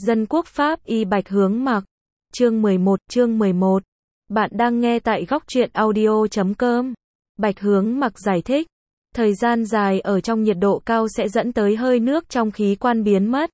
Dân quốc Pháp y Bạch Hướng Mặc. Chương 11. Bạn đang nghe tại góc truyện audio.com. Bạch Hướng Mặc giải thích, thời gian dài ở trong nhiệt độ cao sẽ dẫn tới hơi nước trong khí quan biến mất,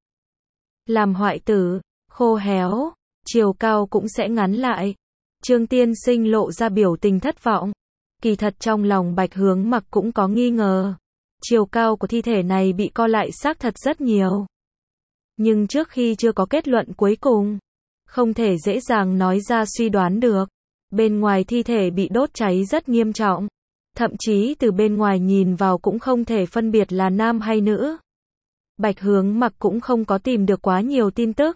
làm hoại tử, khô héo, chiều cao cũng sẽ ngắn lại. Trương Tiên Sinh lộ ra biểu tình thất vọng. Kỳ thật trong lòng Bạch Hướng Mặc cũng có nghi ngờ. Chiều cao của thi thể này bị co lại xác thật rất nhiều. Nhưng trước khi chưa có kết luận cuối cùng, không thể dễ dàng nói ra suy đoán được. Bên ngoài thi thể bị đốt cháy rất nghiêm trọng. Thậm chí từ bên ngoài nhìn vào cũng không thể phân biệt là nam hay nữ. Bạch Hướng Mặc cũng không có tìm được quá nhiều tin tức.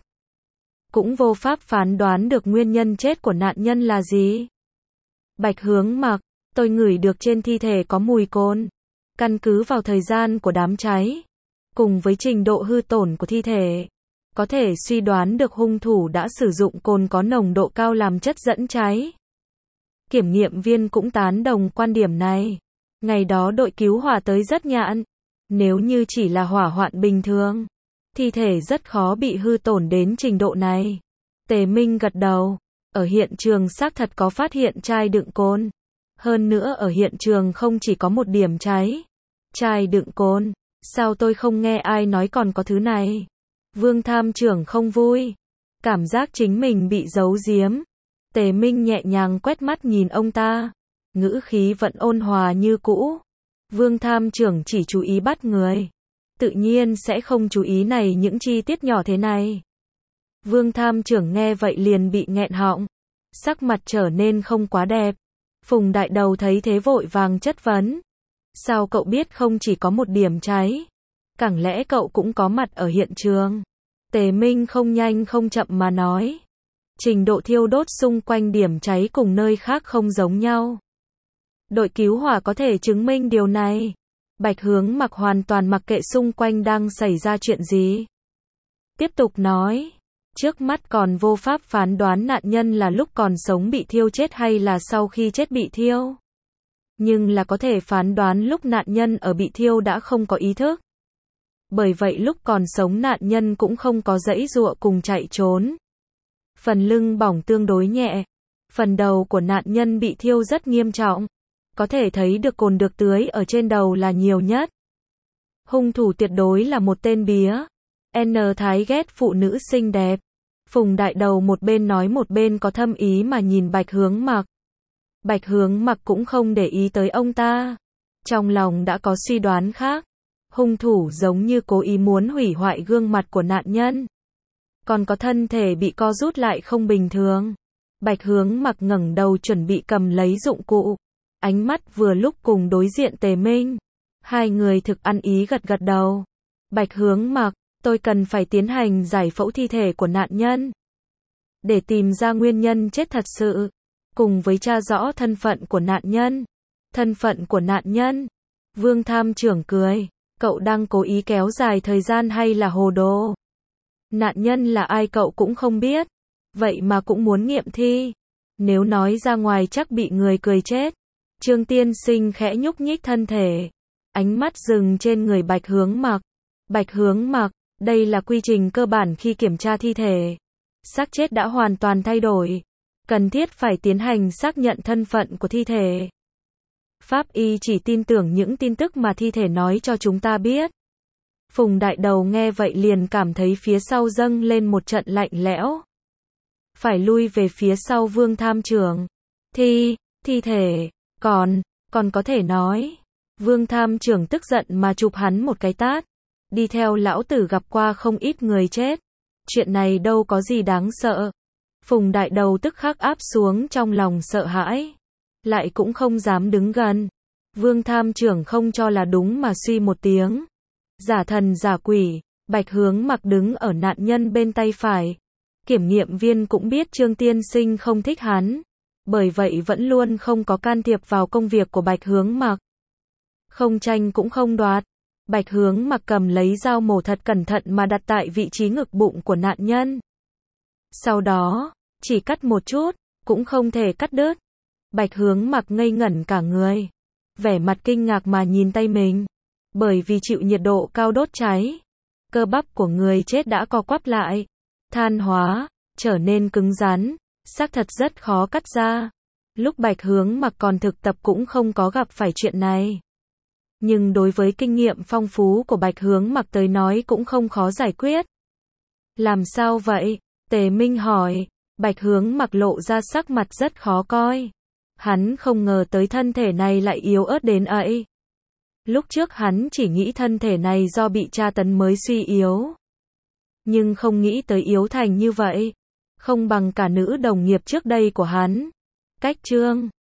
Cũng vô pháp phán đoán được nguyên nhân chết của nạn nhân là gì. Bạch Hướng Mặc, tôi ngửi được trên thi thể có mùi cồn. Căn cứ vào thời gian của đám cháy, cùng với trình độ hư tổn của thi thể, có thể suy đoán được hung thủ đã sử dụng cồn có nồng độ cao làm chất dẫn cháy. Kiểm nghiệm viên cũng tán đồng quan điểm này. Ngày đó đội cứu hỏa tới rất nhạn. Nếu như chỉ là hỏa hoạn bình thường, thi thể rất khó bị hư tổn đến trình độ này. Tề Minh gật đầu. Ở hiện trường xác thật có phát hiện chai đựng cồn. Hơn nữa ở hiện trường không chỉ có một điểm cháy. Chai đựng cồn. Sao tôi không nghe ai nói còn có thứ này? Vương Tham trưởng không vui. Cảm giác chính mình bị giấu giếm. Tề Minh nhẹ nhàng quét mắt nhìn ông ta. Ngữ khí vẫn ôn hòa như cũ. Vương Tham trưởng chỉ chú ý bắt người. Tự nhiên sẽ không chú ý này những chi tiết nhỏ thế này. Vương Tham trưởng nghe vậy liền bị nghẹn họng. Sắc mặt trở nên không quá đẹp. Phùng Đại Đầu thấy thế vội vàng chất vấn. Sao cậu biết không chỉ có một điểm cháy? Chẳng lẽ cậu cũng có mặt ở hiện trường? Tề Minh không nhanh không chậm mà nói. Trình độ thiêu đốt xung quanh điểm cháy cùng nơi khác không giống nhau. Đội cứu hỏa có thể chứng minh điều này. Bạch Hướng Mặc hoàn toàn mặc kệ xung quanh đang xảy ra chuyện gì. Tiếp tục nói. Trước mắt còn vô pháp phán đoán nạn nhân là lúc còn sống bị thiêu chết hay là sau khi chết bị thiêu. Nhưng là có thể phán đoán lúc nạn nhân ở bị thiêu đã không có ý thức. Bởi vậy lúc còn sống nạn nhân cũng không có giãy giụa cùng chạy trốn. Phần lưng bỏng tương đối nhẹ. Phần đầu của nạn nhân bị thiêu rất nghiêm trọng. Có thể thấy được cồn được tưới ở trên đầu là nhiều nhất. Hung thủ tuyệt đối là một tên bía. N Thái ghét phụ nữ xinh đẹp. Phùng Đại Đầu một bên nói một bên có thâm ý mà nhìn Bạch Hướng Mặc. Bạch Hướng Mặc cũng không để ý tới ông ta. Trong lòng đã có suy đoán khác. Hung thủ giống như cố ý muốn hủy hoại gương mặt của nạn nhân. Còn có thân thể bị co rút lại không bình thường. Bạch Hướng Mặc ngẩng đầu chuẩn bị cầm lấy dụng cụ. Ánh mắt vừa lúc cùng đối diện Tề Minh. Hai người thực ăn ý gật gật đầu. Bạch Hướng Mặc, tôi cần phải tiến hành giải phẫu thi thể của nạn nhân. Để tìm ra nguyên nhân chết thật sự. Cùng với tra rõ thân phận của nạn nhân. Thân phận của nạn nhân. Vương Tham trưởng cười. Cậu đang cố ý kéo dài thời gian hay là hồ đồ? Nạn nhân là ai cậu cũng không biết. Vậy mà cũng muốn nghiệm thi. Nếu nói ra ngoài chắc bị người cười chết. Trương Tiên Sinh khẽ nhúc nhích thân thể. Ánh mắt dừng trên người Bạch Hướng Mặc. Bạch Hướng Mặc, đây là quy trình cơ bản khi kiểm tra thi thể. Xác chết đã hoàn toàn thay đổi. Cần thiết phải tiến hành xác nhận thân phận của thi thể. Pháp y chỉ tin tưởng những tin tức mà thi thể nói cho chúng ta biết. Phùng Đại Đầu nghe vậy liền cảm thấy phía sau dâng lên một trận lạnh lẽo. Phải lui về phía sau Vương Tham trưởng. Thi thể, còn có thể nói. Vương Tham trưởng tức giận mà chụp hắn một cái tát. Đi theo lão tử gặp qua không ít người chết. Chuyện này đâu có gì đáng sợ. Phùng Đại Đầu tức khắc áp xuống trong lòng sợ hãi. Lại cũng không dám đứng gần. Vương Tham trưởng không cho là đúng mà suy một tiếng. Giả thần giả quỷ. Bạch Hướng Mặc đứng ở nạn nhân bên tay phải. Kiểm nghiệm viên cũng biết Trương Tiên Sinh không thích hắn. Bởi vậy vẫn luôn không có can thiệp vào công việc của Bạch Hướng Mặc. Không tranh cũng không đoạt. Bạch Hướng Mặc cầm lấy dao mổ thật cẩn thận mà đặt tại vị trí ngực bụng của nạn nhân. Sau đó, chỉ cắt một chút, cũng không thể cắt đứt. Bạch Hướng Mặc ngây ngẩn cả người. Vẻ mặt kinh ngạc mà nhìn tay mình. Bởi vì chịu nhiệt độ cao đốt cháy. Cơ bắp của người chết đã co quắp lại. than hóa, trở nên cứng rắn, xác thật rất khó cắt ra. Lúc Bạch Hướng Mặc còn thực tập cũng không có gặp phải chuyện này. Nhưng đối với kinh nghiệm phong phú của Bạch Hướng Mặc tới nói cũng không khó giải quyết. Làm sao vậy? Tề Minh hỏi. Bạch Hướng Mặc lộ ra sắc mặt rất khó coi. Hắn không ngờ tới thân thể này lại yếu ớt đến ấy. Lúc trước hắn chỉ nghĩ thân thể này do bị tra tấn mới suy yếu. Nhưng không nghĩ tới yếu thành như vậy. Không bằng cả nữ đồng nghiệp trước đây của hắn. Cách chương